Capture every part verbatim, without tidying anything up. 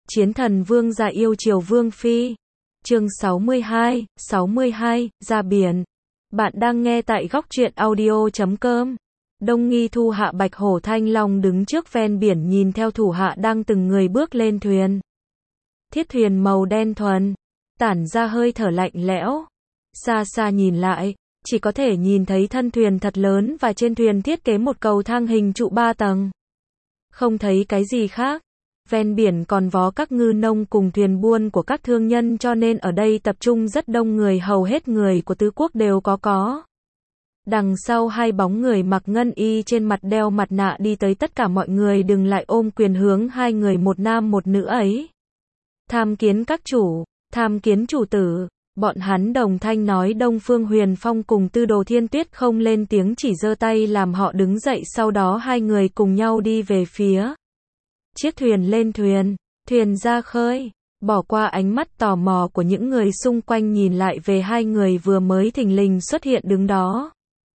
Chiến thần vương gia yêu chiều vương phi. Chương sáu mươi hai, sáu mươi hai, ra biển. Bạn đang nghe tại góc truyện audio chấm com. Đông Nghi Thu hạ Bạch Hổ Thanh Long đứng trước ven biển nhìn theo thủ hạ đang từng người bước lên thuyền. Thiết thuyền màu đen thuần, tản ra hơi thở lạnh lẽo. Xa xa nhìn lại, chỉ có thể nhìn thấy thân thuyền thật lớn và trên thuyền thiết kế một cầu thang hình trụ ba tầng. Không thấy cái gì khác. Ven biển còn vó các ngư nông cùng thuyền buôn của các thương nhân, cho nên ở đây tập trung rất đông người, hầu hết người của tứ quốc đều có có. Đằng sau hai bóng người mặc ngân y trên mặt đeo mặt nạ đi tới, tất cả mọi người đừng lại ôm quyền hướng hai người một nam một nữ ấy. Tham kiến các chủ, tham kiến chủ tử. Bọn hắn đồng thanh nói. Đông Phương Huyền Phong cùng Tư Đồ Thiên Tuyết không lên tiếng, chỉ giơ tay làm họ đứng dậy, sau đó hai người cùng nhau đi về phía chiếc thuyền. Lên thuyền, thuyền ra khơi, bỏ qua ánh mắt tò mò của những người xung quanh, nhìn lại về hai người vừa mới thình lình xuất hiện đứng đó.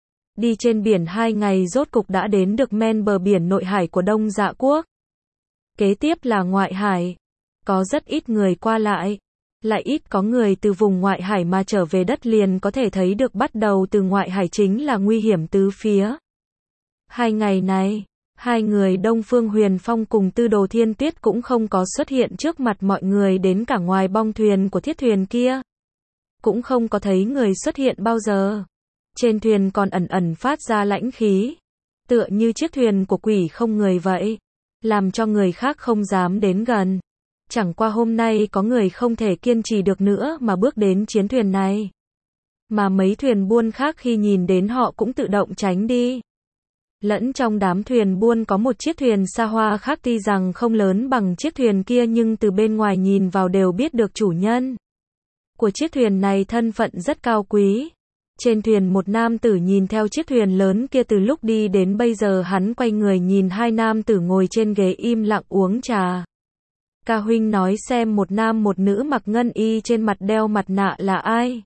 Đi trên biển hai ngày rốt cục đã đến được men bờ biển nội hải của Đông Dạ Quốc. Kế tiếp là ngoại hải, có rất ít người qua lại, lại ít có người từ vùng ngoại hải mà trở về đất liền, có thể thấy được bắt đầu từ ngoại hải chính là nguy hiểm tứ phía. Hai ngày này, hai người Đông Phương Huyền Phong cùng Tư Đồ Thiên Tuyết cũng không có xuất hiện trước mặt mọi người, đến cả ngoài bong thuyền của thiết thuyền kia cũng không có thấy người xuất hiện bao giờ. Trên thuyền còn ẩn ẩn phát ra lãnh khí, tựa như chiếc thuyền của quỷ không người vậy, làm cho người khác không dám đến gần. Chẳng qua hôm nay có người không thể kiên trì được nữa mà bước đến chiến thuyền này, mà mấy thuyền buôn khác khi nhìn đến họ cũng tự động tránh đi. Lẫn trong đám thuyền buôn có một chiếc thuyền xa hoa khác, tuy rằng không lớn bằng chiếc thuyền kia nhưng từ bên ngoài nhìn vào đều biết được chủ nhân của chiếc thuyền này thân phận rất cao quý. Trên thuyền một nam tử nhìn theo chiếc thuyền lớn kia từ lúc đi đến bây giờ, hắn quay người nhìn hai nam tử ngồi trên ghế im lặng uống trà. Ca huynh nói xem một nam một nữ mặc ngân y trên mặt đeo mặt nạ là ai?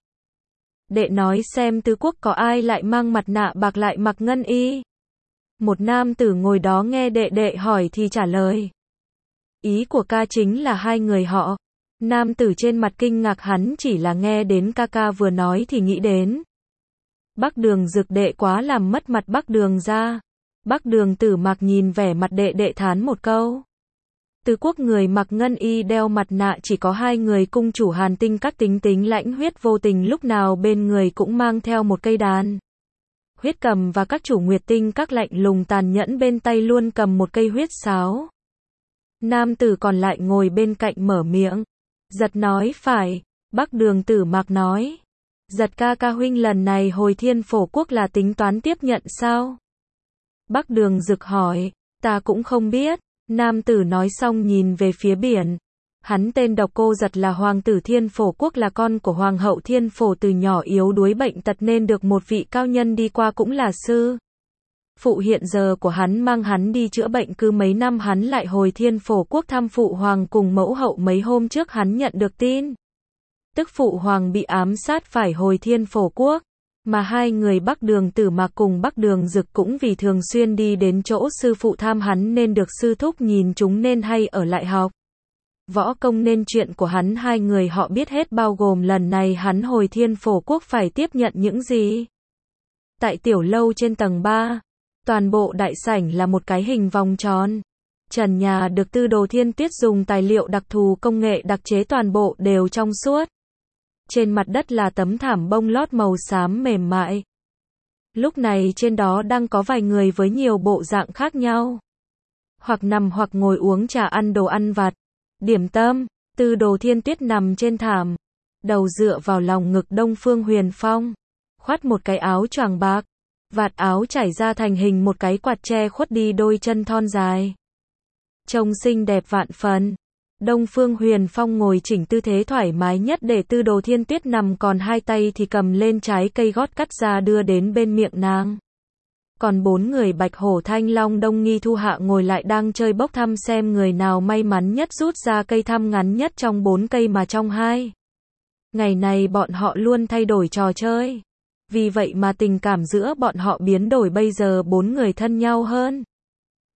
Đệ nói xem tứ quốc có ai lại mang mặt nạ bạc lại mặc ngân y? Một nam tử ngồi đó nghe đệ đệ hỏi thì trả lời. Ý của ca chính là hai người họ. Nam tử trên mặt kinh ngạc, hắn chỉ là nghe đến ca ca vừa nói thì nghĩ đến Bắc Đường Dực đệ quá làm mất mặt Bắc Đường ra. Bắc Đường Tử Mặc nhìn vẻ mặt đệ đệ thán một câu. Tứ quốc người mặc ngân y đeo mặt nạ chỉ có hai người, cung chủ Hàn Tinh Các tính tính lãnh huyết vô tình, lúc nào bên người cũng mang theo một cây đàn huyết cầm, và các chủ Nguyệt Tinh Các lạnh lùng tàn nhẫn bên tay luôn cầm một cây huyết sáo. Nam tử còn lại ngồi bên cạnh mở miệng. Giật nói phải. Bắc Đường Tử Mặc nói. Giật ca ca huynh lần này hồi Thiên Phổ Quốc là tính toán tiếp nhận sao? Bắc Đường Dực hỏi. Ta cũng không biết. Nam tử nói xong nhìn về phía biển. Hắn tên Độc Cô Giật là hoàng tử Thiên Phổ Quốc, là con của hoàng hậu Thiên Phổ, từ nhỏ yếu đuối bệnh tật nên được một vị cao nhân đi qua cũng là sư phụ hiện giờ của hắn mang hắn đi chữa bệnh, cứ mấy năm hắn lại hồi Thiên Phổ Quốc thăm phụ hoàng cùng mẫu hậu. Mấy hôm trước hắn nhận được tin tức phụ hoàng bị ám sát phải hồi Thiên Phổ Quốc, mà hai người Bắc Đường Tử Mặc cùng Bắc Đường Dực cũng vì thường xuyên đi đến chỗ sư phụ thăm hắn nên được sư thúc nhìn chúng nên hay ở lại học võ công, nên chuyện của hắn hai người họ biết hết, bao gồm lần này hắn hồi Thiên Phổ Quốc phải tiếp nhận những gì. Tại tiểu lâu trên tầng ba, toàn bộ đại sảnh là một cái hình vòng tròn. Trần nhà được Tư Đồ Thiên Tuyết dùng tài liệu đặc thù công nghệ đặc chế, toàn bộ đều trong suốt. Trên mặt đất là tấm thảm bông lót màu xám mềm mại. Lúc này trên đó đang có vài người với nhiều bộ dạng khác nhau, hoặc nằm hoặc ngồi uống trà, ăn đồ ăn vặt, điểm tâm. Tư Đồ Thiên Tuyết nằm trên thảm, đầu dựa vào lòng ngực Đông Phương Huyền Phong, khoác một cái áo choàng bạc, vạt áo trải ra thành hình một cái quạt che khuất đi đôi chân thon dài, trông xinh đẹp vạn phần. Đông Phương Huyền Phong ngồi chỉnh tư thế thoải mái nhất để Tư Đồ Thiên Tuyết nằm, còn hai tay thì cầm lên trái cây gót cắt ra đưa đến bên miệng nàng. Còn bốn người Bạch Hổ Thanh Long Đông Nghi Thu hạ ngồi lại đang chơi bốc thăm xem người nào may mắn nhất rút ra cây thăm ngắn nhất trong bốn cây, mà trong hai ngày này bọn họ luôn thay đổi trò chơi. Vì vậy mà tình cảm giữa bọn họ biến đổi, bây giờ bốn người thân nhau hơn.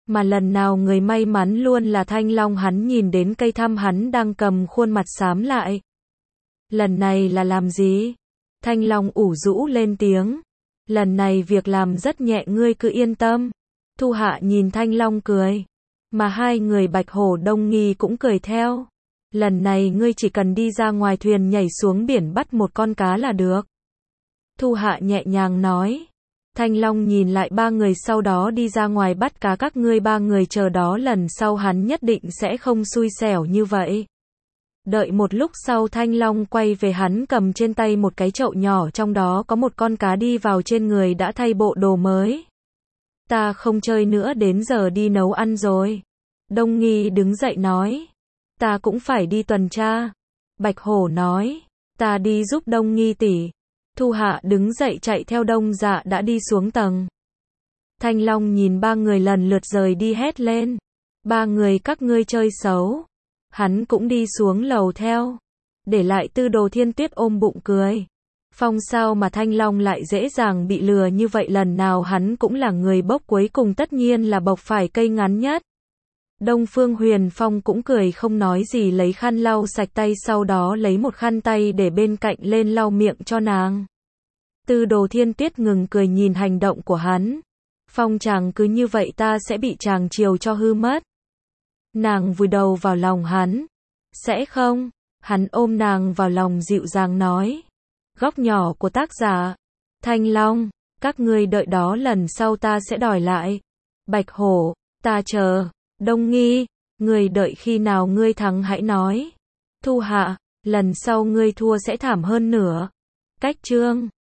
Mà lần nào người may mắn luôn là Thanh Long, hắn nhìn đến cây thăm hắn đang cầm, khuôn mặt xám lại. Lần này là làm gì? Thanh Long ủ rũ lên tiếng. Lần này việc làm rất nhẹ, ngươi cứ yên tâm. Thu Hạ nhìn Thanh Long cười. Mà hai người Bạch Hổ Đông Nghi cũng cười theo. Lần này ngươi chỉ cần đi ra ngoài thuyền, nhảy xuống biển bắt một con cá là được. Thu Hạ nhẹ nhàng nói. Thanh Long nhìn lại ba người sau đó đi ra ngoài bắt cá, các ngươi ba người chờ đó, lần sau hắn nhất định sẽ không xui xẻo như vậy. Đợi một lúc sau Thanh Long quay về, hắn cầm trên tay một cái chậu nhỏ, trong đó có một con cá, đi vào trên người đã thay bộ đồ mới. Ta không chơi nữa, đến giờ đi nấu ăn rồi. Đông Nghi đứng dậy nói. Ta cũng phải đi tuần tra. Bạch Hổ nói. Ta đi giúp Đông Nghi tỷ. Thu Hạ đứng dậy chạy theo Đông Dạ đã đi xuống tầng. Thanh Long nhìn ba người lần lượt rời đi hét lên. Ba người các ngươi chơi xấu. Hắn cũng đi xuống lầu theo. Để lại Tư Đồ Thiên Tuyết ôm bụng cười. Phong sao mà Thanh Long lại dễ dàng bị lừa như vậy, lần nào hắn cũng là người bốc cuối cùng, tất nhiên là bộc phải cây ngắn nhất. Đông Phương Huyền Phong cũng cười không nói gì, lấy khăn lau sạch tay, sau đó lấy một khăn tay để bên cạnh lên lau miệng cho nàng. Tư Đồ Thiên Tuyết ngừng cười nhìn hành động của hắn. Phong chàng cứ như vậy ta sẽ bị chàng chiều cho hư mất. Nàng vùi đầu vào lòng hắn. Sẽ không? Hắn ôm nàng vào lòng dịu dàng nói. Góc nhỏ của tác giả. Thanh Long, các ngươi đợi đó, lần sau ta sẽ đòi lại. Bạch Hổ, ta chờ. Đông Nghi, ngươi đợi khi nào ngươi thắng hãy nói. Thu Hạ, lần sau ngươi thua sẽ thảm hơn nữa. Cách chương